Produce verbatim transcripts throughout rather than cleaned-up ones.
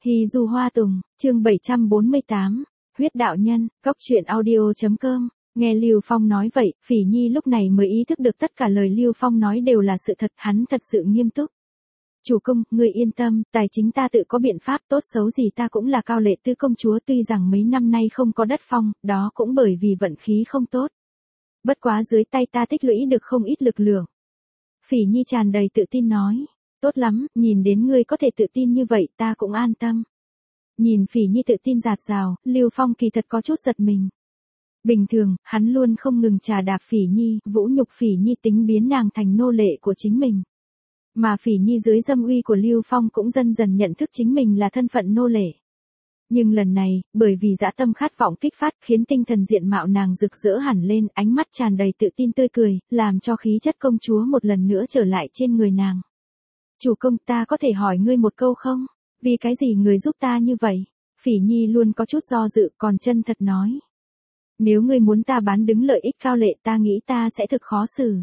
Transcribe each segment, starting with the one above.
Hy Du Hoa Tùng, chương bảy trăm bốn mươi tám, huyết đạo nhân, góc truyện audio.com. Nghe Lưu Phong nói vậy, Phỉ Nhi lúc này mới ý thức được tất cả lời Lưu Phong nói đều là sự thật, hắn thật sự nghiêm túc. Chủ công, ngươi yên tâm, tài chính ta tự có biện pháp, tốt xấu gì ta cũng là Cao Lệ Tư công chúa, tuy rằng mấy năm nay không có đất phong, đó cũng bởi vì vận khí không tốt. Bất quá dưới tay ta tích lũy được không ít lực lượng. Phỉ Nhi tràn đầy tự tin nói. Tốt lắm, nhìn đến ngươi có thể tự tin như vậy ta cũng an tâm. Nhìn Phỉ Nhi tự tin dạt dào, Lưu Phong kỳ thật có chút giật mình. Bình thường, hắn luôn không ngừng trà đạp Phỉ Nhi, vũ nhục Phỉ Nhi tính biến nàng thành nô lệ của chính mình. Mà Phỉ Nhi dưới dâm uy của Lưu Phong cũng dần dần nhận thức chính mình là thân phận nô lệ. Nhưng lần này, bởi vì dã tâm khát vọng kích phát khiến tinh thần diện mạo nàng rực rỡ hẳn lên, ánh mắt tràn đầy tự tin tươi cười, làm cho khí chất công chúa một lần nữa trở lại trên người nàng. Chủ công, ta có thể hỏi ngươi một câu không? Vì cái gì người giúp ta như vậy? Phỉ Nhi luôn có chút do dự, còn chân thật nói. Nếu ngươi muốn ta bán đứng lợi ích Cao Lệ, ta nghĩ ta sẽ thực khó xử.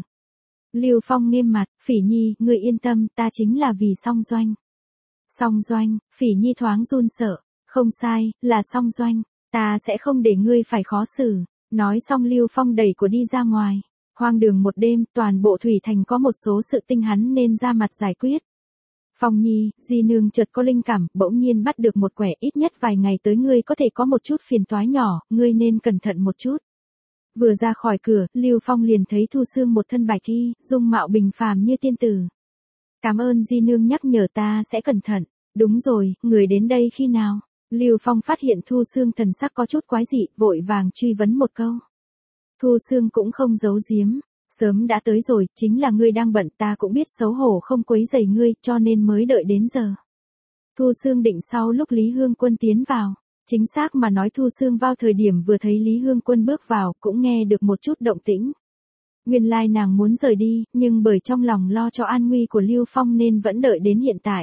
Lưu Phong nghiêm mặt, Phỉ Nhi, ngươi yên tâm, ta chính là vì song doanh. Song doanh, Phỉ Nhi thoáng run sợ, không sai, là song doanh, ta sẽ không để ngươi phải khó xử. Nói xong Lưu Phong đẩy của đi ra ngoài. Hoang đường một đêm, toàn bộ Thủy Thành có một số sự tinh hắn nên ra mặt giải quyết. Phong Nhi, Di Nương chợt có linh cảm, bỗng nhiên bắt được một quẻ, ít nhất vài ngày tới ngươi có thể có một chút phiền toái nhỏ, ngươi nên cẩn thận một chút. Vừa ra khỏi cửa, Lưu Phong liền thấy Thu Sương một thân bạch y, dung mạo bình phàm như tiên tử. Cảm ơn Di Nương nhắc nhở, ta sẽ cẩn thận. Đúng rồi, người đến đây khi nào? Lưu Phong phát hiện Thu Sương thần sắc có chút quái dị, vội vàng truy vấn một câu. Thu Sương cũng không giấu giếm. Sớm đã tới rồi, chính là ngươi đang bận, ta cũng biết xấu hổ không quấy rầy ngươi, cho nên mới đợi đến giờ. Thu Sương định sau lúc Lý Hương Quân tiến vào. Chính xác mà nói, Thu Sương vào thời điểm vừa thấy Lý Hương Quân bước vào, cũng nghe được một chút động tĩnh. Nguyên lai nàng muốn rời đi, nhưng bởi trong lòng lo cho an nguy của Lưu Phong nên vẫn đợi đến hiện tại.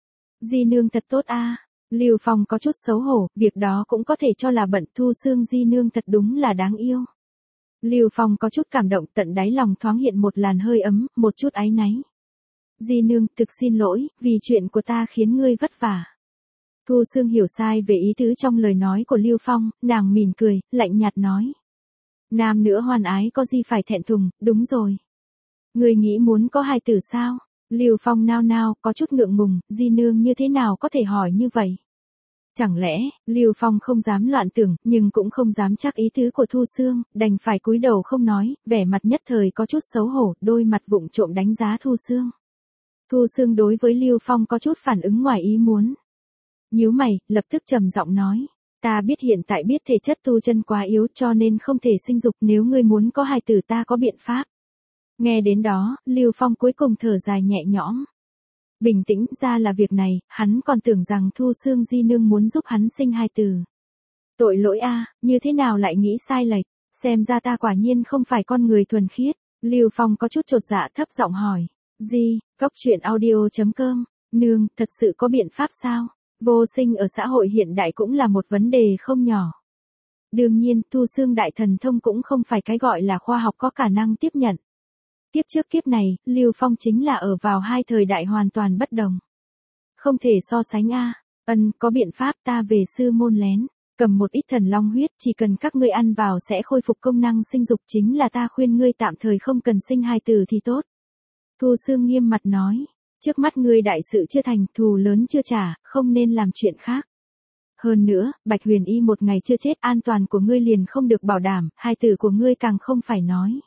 Di Nương thật tốt a. Lưu Phong có chút xấu hổ, việc đó cũng có thể cho là bận, Thu Sương Di Nương thật đúng là đáng yêu. Lưu Phong có chút cảm động, tận đáy lòng thoáng hiện một làn hơi ấm, một chút áy náy. Di Nương, thực xin lỗi, vì chuyện của ta khiến ngươi vất vả. Thu Sương hiểu sai về ý tứ trong lời nói của Lưu Phong, nàng mỉm cười, lạnh nhạt nói. Nam nữ hoan ái có gì phải thẹn thùng, đúng rồi. Ngươi nghĩ muốn có hài tử sao? Lưu Phong nao nao, có chút ngượng ngùng, Di Nương như thế nào có thể hỏi như vậy? Chẳng lẽ, Lưu Phong không dám loạn tưởng, nhưng cũng không dám chắc ý tứ của Thu Sương, đành phải cúi đầu không nói, vẻ mặt nhất thời có chút xấu hổ, đôi mặt vụng trộm đánh giá Thu Sương. Thu Sương đối với Lưu Phong có chút phản ứng ngoài ý muốn. Nhíu mày, lập tức trầm giọng nói, ta biết hiện tại biết thể chất Tu Chân quá yếu cho nên không thể sinh dục, nếu ngươi muốn có hài tử ta có biện pháp. Nghe đến đó, Lưu Phong cuối cùng thở dài nhẹ nhõm. Bình tĩnh ra là việc này, hắn còn tưởng rằng Thu Sương Di Nương muốn giúp hắn sinh hài tử. Tội lỗi a, à, như thế nào lại nghĩ sai lệch, xem ra ta quả nhiên không phải con người thuần khiết. Lưu Phong có chút chột dạ thấp giọng hỏi. Di, góc truyện audio.com, nương, thật sự có biện pháp sao? Vô sinh ở xã hội hiện đại cũng là một vấn đề không nhỏ. Đương nhiên, Thu Sương đại thần thông cũng không phải cái gọi là khoa học có khả năng tiếp nhận. Kiếp trước kiếp này, Lưu Phong chính là ở vào hai thời đại hoàn toàn bất đồng. Không thể so sánh a. Ân, có biện pháp, ta về sư môn lén, cầm một ít thần long huyết, chỉ cần các ngươi ăn vào sẽ khôi phục công năng sinh dục, chính là ta khuyên ngươi tạm thời không cần sinh hài tử thì tốt. Thu Sương nghiêm mặt nói, trước mắt ngươi đại sự chưa thành, thù lớn chưa trả, không nên làm chuyện khác. Hơn nữa, Bạch Huyền Y một ngày chưa chết, an toàn của ngươi liền không được bảo đảm, hài tử của ngươi càng không phải nói.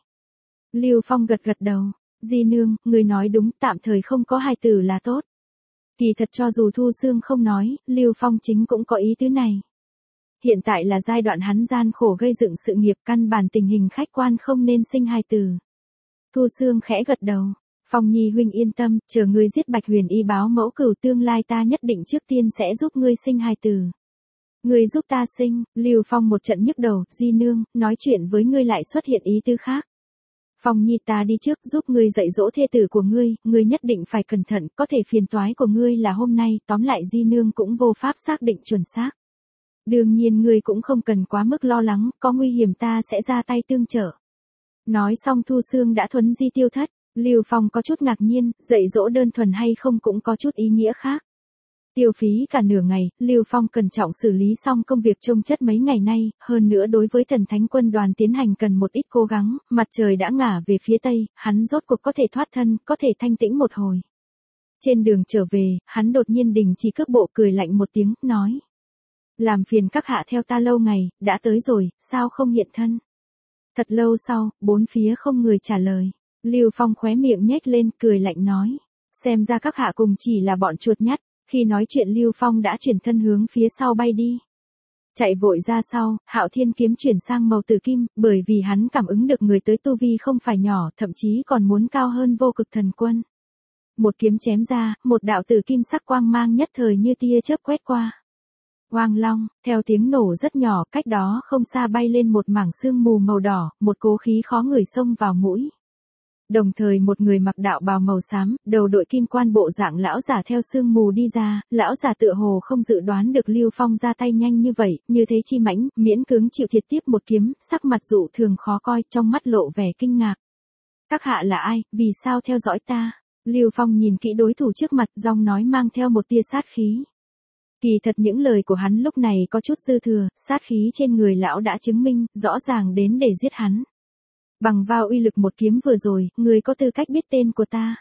Lưu Phong gật gật đầu, Di Nương, người nói đúng, tạm thời không có hài tử là tốt. Kỳ thật cho dù Thu Sương không nói, Lưu Phong chính cũng có ý tứ này. Hiện tại là giai đoạn hắn gian khổ gây dựng sự nghiệp, căn bản tình hình khách quan không nên sinh hài tử. Thu Sương khẽ gật đầu, Phong Nhi huynh yên tâm, chờ ngươi giết Bạch Huyền Y báo mẫu cửu, tương lai ta nhất định trước tiên sẽ giúp ngươi sinh hài tử. Ngươi giúp ta sinh, Lưu Phong một trận nhức đầu, Di Nương, nói chuyện với ngươi lại xuất hiện ý tứ khác. Phong Nhi, ta đi trước giúp ngươi dạy dỗ thê tử của ngươi, ngươi nhất định phải cẩn thận, có thể phiền toái của ngươi là hôm nay, tóm lại Di Nương cũng vô pháp xác định chuẩn xác. Đương nhiên ngươi cũng không cần quá mức lo lắng, có nguy hiểm ta sẽ ra tay tương trợ. Nói xong Thu Sương đã thuấn di tiêu thất, Lưu Phong có chút ngạc nhiên, dạy dỗ đơn thuần hay không cũng có chút ý nghĩa khác. Tiêu phí cả nửa ngày, Lưu Phong cẩn trọng xử lý xong công việc chông chất mấy ngày nay, hơn nữa đối với thần thánh quân đoàn tiến hành cần một ít cố gắng, mặt trời đã ngả về phía tây, hắn rốt cuộc có thể thoát thân, có thể thanh tĩnh một hồi. Trên đường trở về, hắn đột nhiên đình chỉ cước bộ cười lạnh một tiếng, nói. Làm phiền các hạ theo ta lâu ngày, đã tới rồi, sao không hiện thân? Thật lâu sau, bốn phía không người trả lời. Lưu Phong khóe miệng nhếch lên, cười lạnh nói. Xem ra các hạ cùng chỉ là bọn chuột nhắt. Khi nói chuyện Lưu Phong đã chuyển thân hướng phía sau bay đi. Chạy vội ra sau, Hạo Thiên kiếm chuyển sang màu tử kim, bởi vì hắn cảm ứng được người tới tu vi không phải nhỏ, thậm chí còn muốn cao hơn vô cực thần quân. Một kiếm chém ra, một đạo tử kim sắc quang mang nhất thời như tia chớp quét qua. Oang long, theo tiếng nổ rất nhỏ, cách đó không xa bay lên một mảng sương mù màu đỏ, một cố khí khó ngửi xông vào mũi. Đồng thời một người mặc đạo bào màu xám, đầu đội kim quan bộ dạng lão giả theo sương mù đi ra, lão giả tựa hồ không dự đoán được Lưu Phong ra tay nhanh như vậy, như thế chi mãnh, miễn cưỡng chịu thiệt tiếp một kiếm, sắc mặt dụ thường khó coi, trong mắt lộ vẻ kinh ngạc. Các hạ là ai, vì sao theo dõi ta? Lưu Phong nhìn kỹ đối thủ trước mặt, giọng nói mang theo một tia sát khí. Kỳ thật những lời của hắn lúc này có chút dư thừa, sát khí trên người lão đã chứng minh, rõ ràng đến để giết hắn. Bằng vào uy lực một kiếm vừa rồi, người có tư cách biết tên của ta.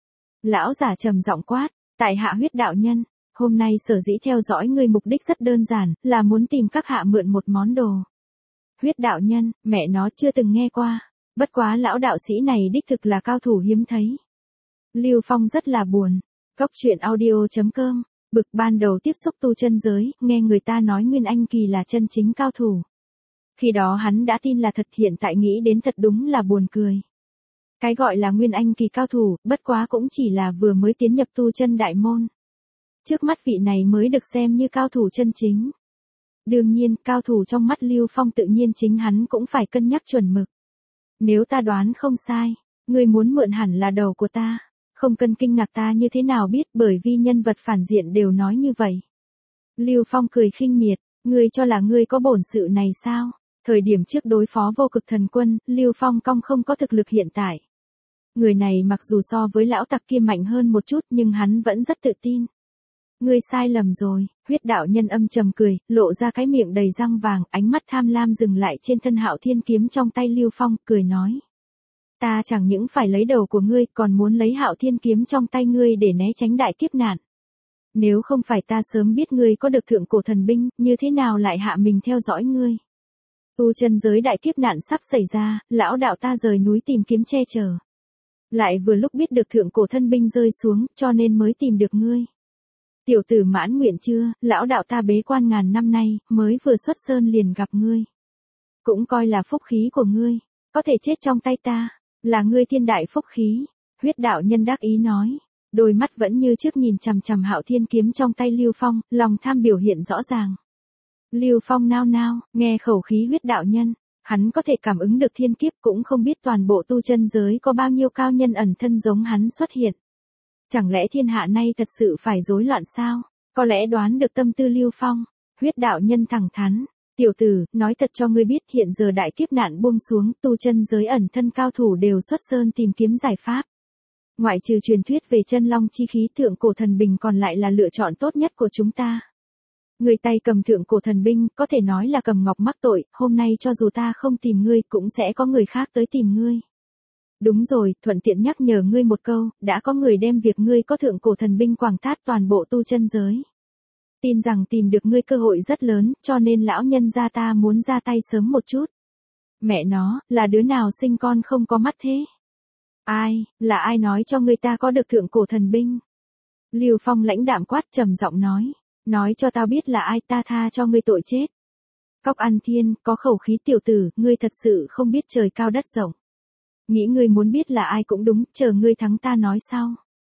Lão giả trầm giọng quát, tại hạ Huyết đạo nhân, hôm nay sở dĩ theo dõi ngươi mục đích rất đơn giản, là muốn tìm các hạ mượn một món đồ. Huyết đạo nhân, mẹ nó chưa từng nghe qua, bất quá lão đạo sĩ này đích thực là cao thủ hiếm thấy. Lưu Phong rất là buồn, Cốc truyện audio chấm com, bực ban đầu tiếp xúc tu chân giới, nghe người ta nói Nguyên Anh Kỳ là chân chính cao thủ. Khi đó hắn đã tin là thật, hiện tại nghĩ đến thật đúng là buồn cười. Cái gọi là Nguyên Anh Kỳ cao thủ, bất quá cũng chỉ là vừa mới tiến nhập tu chân đại môn. Trước mắt vị này mới được xem như cao thủ chân chính. Đương nhiên, cao thủ trong mắt Lưu Phong tự nhiên chính hắn cũng phải cân nhắc chuẩn mực. Nếu ta đoán không sai, ngươi muốn mượn hẳn là đầu của ta. Không cần kinh ngạc ta như thế nào biết, bởi vì nhân vật phản diện đều nói như vậy. Lưu Phong cười khinh miệt, ngươi cho là ngươi có bổn sự này sao? Thời điểm trước đối phó vô cực thần quân, Lưu Phong cong không có thực lực hiện tại. Người này mặc dù so với lão tặc kia mạnh hơn một chút nhưng hắn vẫn rất tự tin. Ngươi sai lầm rồi, Huyết đạo nhân âm trầm cười, lộ ra cái miệng đầy răng vàng, ánh mắt tham lam dừng lại trên thân Hạo Thiên kiếm trong tay Lưu Phong, cười nói. Ta chẳng những phải lấy đầu của ngươi, còn muốn lấy Hạo Thiên kiếm trong tay ngươi để né tránh đại kiếp nạn. Nếu không phải ta sớm biết ngươi có được thượng cổ thần binh, như thế nào lại hạ mình theo dõi ngươi? Tu chân giới đại kiếp nạn sắp xảy ra, lão đạo ta rời núi tìm kiếm che chở. Lại vừa lúc biết được thượng cổ thân binh rơi xuống, cho nên mới tìm được ngươi. Tiểu tử mãn nguyện chưa, lão đạo ta bế quan ngàn năm nay, mới vừa xuất sơn liền gặp ngươi. Cũng coi là phúc khí của ngươi, có thể chết trong tay ta, là ngươi thiên đại phúc khí. Huyết đạo nhân đắc ý nói, đôi mắt vẫn như trước nhìn chằm chằm Hạo Thiên kiếm trong tay Lưu Phong, lòng tham biểu hiện rõ ràng. Lưu Phong nao nao, nghe khẩu khí Huyết đạo nhân, hắn có thể cảm ứng được thiên kiếp, cũng không biết toàn bộ tu chân giới có bao nhiêu cao nhân ẩn thân giống hắn xuất hiện. Chẳng lẽ thiên hạ nay thật sự phải rối loạn sao? Có lẽ đoán được tâm tư Lưu Phong. Huyết đạo nhân thẳng thắn, tiểu tử, nói thật cho ngươi biết, hiện giờ đại kiếp nạn buông xuống, tu chân giới ẩn thân cao thủ đều xuất sơn tìm kiếm giải pháp. Ngoại trừ truyền thuyết về chân long chi khí, thượng cổ thần bình còn lại là lựa chọn tốt nhất của chúng ta. Người tay cầm thượng cổ thần binh, có thể nói là cầm ngọc mắc tội, hôm nay cho dù ta không tìm ngươi, cũng sẽ có người khác tới tìm ngươi. Đúng rồi, thuận tiện nhắc nhở ngươi một câu, đã có người đem việc ngươi có thượng cổ thần binh quảng thát toàn bộ tu chân giới. Tin rằng tìm được ngươi cơ hội rất lớn, cho nên lão nhân gia ta muốn ra tay sớm một chút. Mẹ nó, là đứa nào sinh con không có mắt thế? Ai, là ai nói cho ngươi ta có được thượng cổ thần binh? Lưu Phong lãnh đạm quát trầm giọng nói, nói cho tao biết là ai, ta tha cho ngươi tội chết. Cóc ăn thiên, có khẩu khí tiểu tử, ngươi thật sự không biết trời cao đất rộng. Nghĩ ngươi muốn biết là ai cũng đúng, chờ ngươi thắng ta nói sau.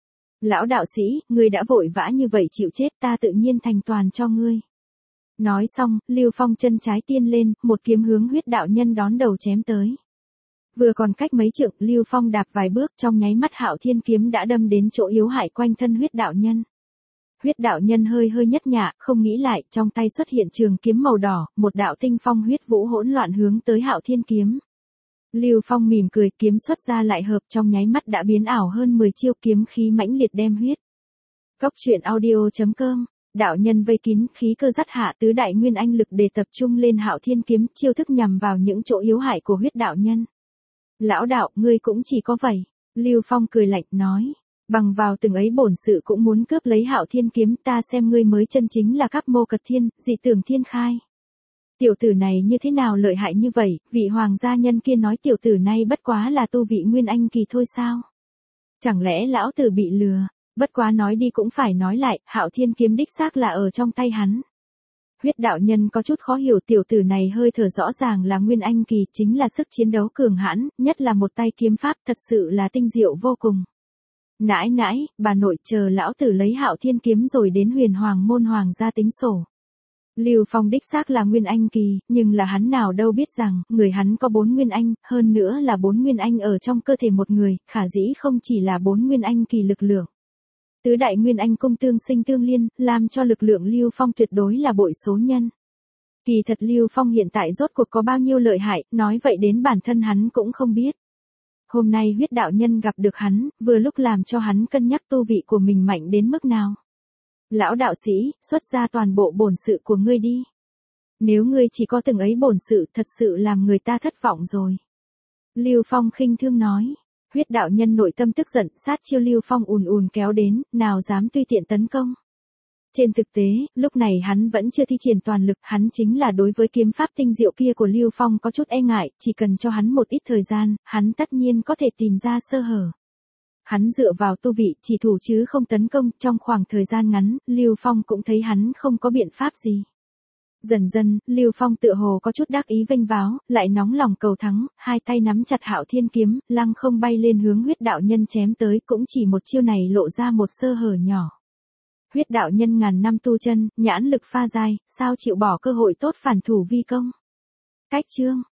Lão đạo sĩ, ngươi đã vội vã như vậy chịu chết, ta tự nhiên thành toàn cho ngươi. Nói xong, Lưu Phong chân trái tiên lên, một kiếm hướng Huyết đạo nhân đón đầu chém tới. Vừa còn cách mấy trượng, Lưu Phong đạp vài bước, trong nháy mắt Hạo Thiên kiếm đã đâm đến chỗ yếu hại quanh thân Huyết đạo nhân. Huyết đạo nhân hơi hơi nhất nhạ, không nghĩ lại, trong tay xuất hiện trường kiếm màu đỏ, một đạo tinh phong huyết vũ hỗn loạn hướng tới Hạo Thiên kiếm. Lưu Phong mỉm cười, kiếm xuất ra lại hợp, trong nháy mắt đã biến ảo hơn mười chiêu, kiếm khí mãnh liệt đem huyết. Cốc truyện audio chấm com Đạo nhân vây kín, khí cơ dắt hạ tứ đại nguyên anh lực để tập trung lên Hạo Thiên kiếm, chiêu thức nhằm vào những chỗ yếu hại của huyết đạo nhân. Lão đạo, ngươi cũng chỉ có vậy. Lưu Phong cười lạnh nói, bằng vào từng ấy bổn sự cũng muốn cướp lấy Hạo Thiên kiếm, ta xem ngươi mới chân chính là Cáp Mô Cật Thiên, dị tưởng thiên khai. Tiểu tử này như thế nào lợi hại như vậy, vị hoàng gia nhân kia nói tiểu tử này bất quá là tu vị nguyên anh kỳ thôi sao? Chẳng lẽ lão tử bị lừa? Bất quá nói đi cũng phải nói lại, Hạo Thiên kiếm đích xác là ở trong tay hắn. Huyết đạo nhân có chút khó hiểu, tiểu tử này hơi thở rõ ràng là nguyên anh kỳ, chính là sức chiến đấu cường hãn, nhất là một tay kiếm pháp thật sự là tinh diệu vô cùng. Nãi nãi, bà nội, chờ lão tử lấy Hạo Thiên kiếm rồi đến Huyền Hoàng môn hoàng gia tính sổ. Lưu Phong đích xác là nguyên anh kỳ, nhưng là hắn nào đâu biết rằng, người hắn có bốn nguyên anh, hơn nữa là bốn nguyên anh ở trong cơ thể một người, khả dĩ không chỉ là bốn nguyên anh kỳ lực lượng. Tứ đại nguyên anh cung tương sinh tương liên, làm cho lực lượng Lưu Phong tuyệt đối là bội số nhân. Kỳ thật Lưu Phong hiện tại rốt cuộc có bao nhiêu lợi hại, nói vậy đến bản thân hắn cũng không biết. Hôm nay huyết đạo nhân gặp được hắn, vừa lúc làm cho hắn cân nhắc tu vị của mình mạnh đến mức nào. Lão đạo sĩ, xuất ra toàn bộ bổn sự của ngươi đi. Nếu ngươi chỉ có từng ấy bổn sự, thật sự làm người ta thất vọng rồi. Lưu Phong khinh thương nói. Huyết đạo nhân nội tâm tức giận, sát chiêu Lưu Phong ùn ùn kéo đến, nào dám tùy tiện tấn công. Trên thực tế, lúc này hắn vẫn chưa thi triển toàn lực, hắn chính là đối với kiếm pháp tinh diệu kia của Lưu Phong có chút e ngại, chỉ cần cho hắn một ít thời gian, hắn tất nhiên có thể tìm ra sơ hở. Hắn dựa vào tu vị, chỉ thủ chứ không tấn công, trong khoảng thời gian ngắn, Lưu Phong cũng thấy hắn không có biện pháp gì. Dần dần, Lưu Phong tựa hồ có chút đắc ý vênh váo, lại nóng lòng cầu thắng, hai tay nắm chặt Hạo Thiên kiếm, lăng không bay lên hướng huyết đạo nhân chém tới, cũng chỉ một chiêu này lộ ra một sơ hở nhỏ. Huyết đạo nhân ngàn năm tu chân, nhãn lực pha dai, sao chịu bỏ cơ hội tốt phản thủ vi công. Cách chương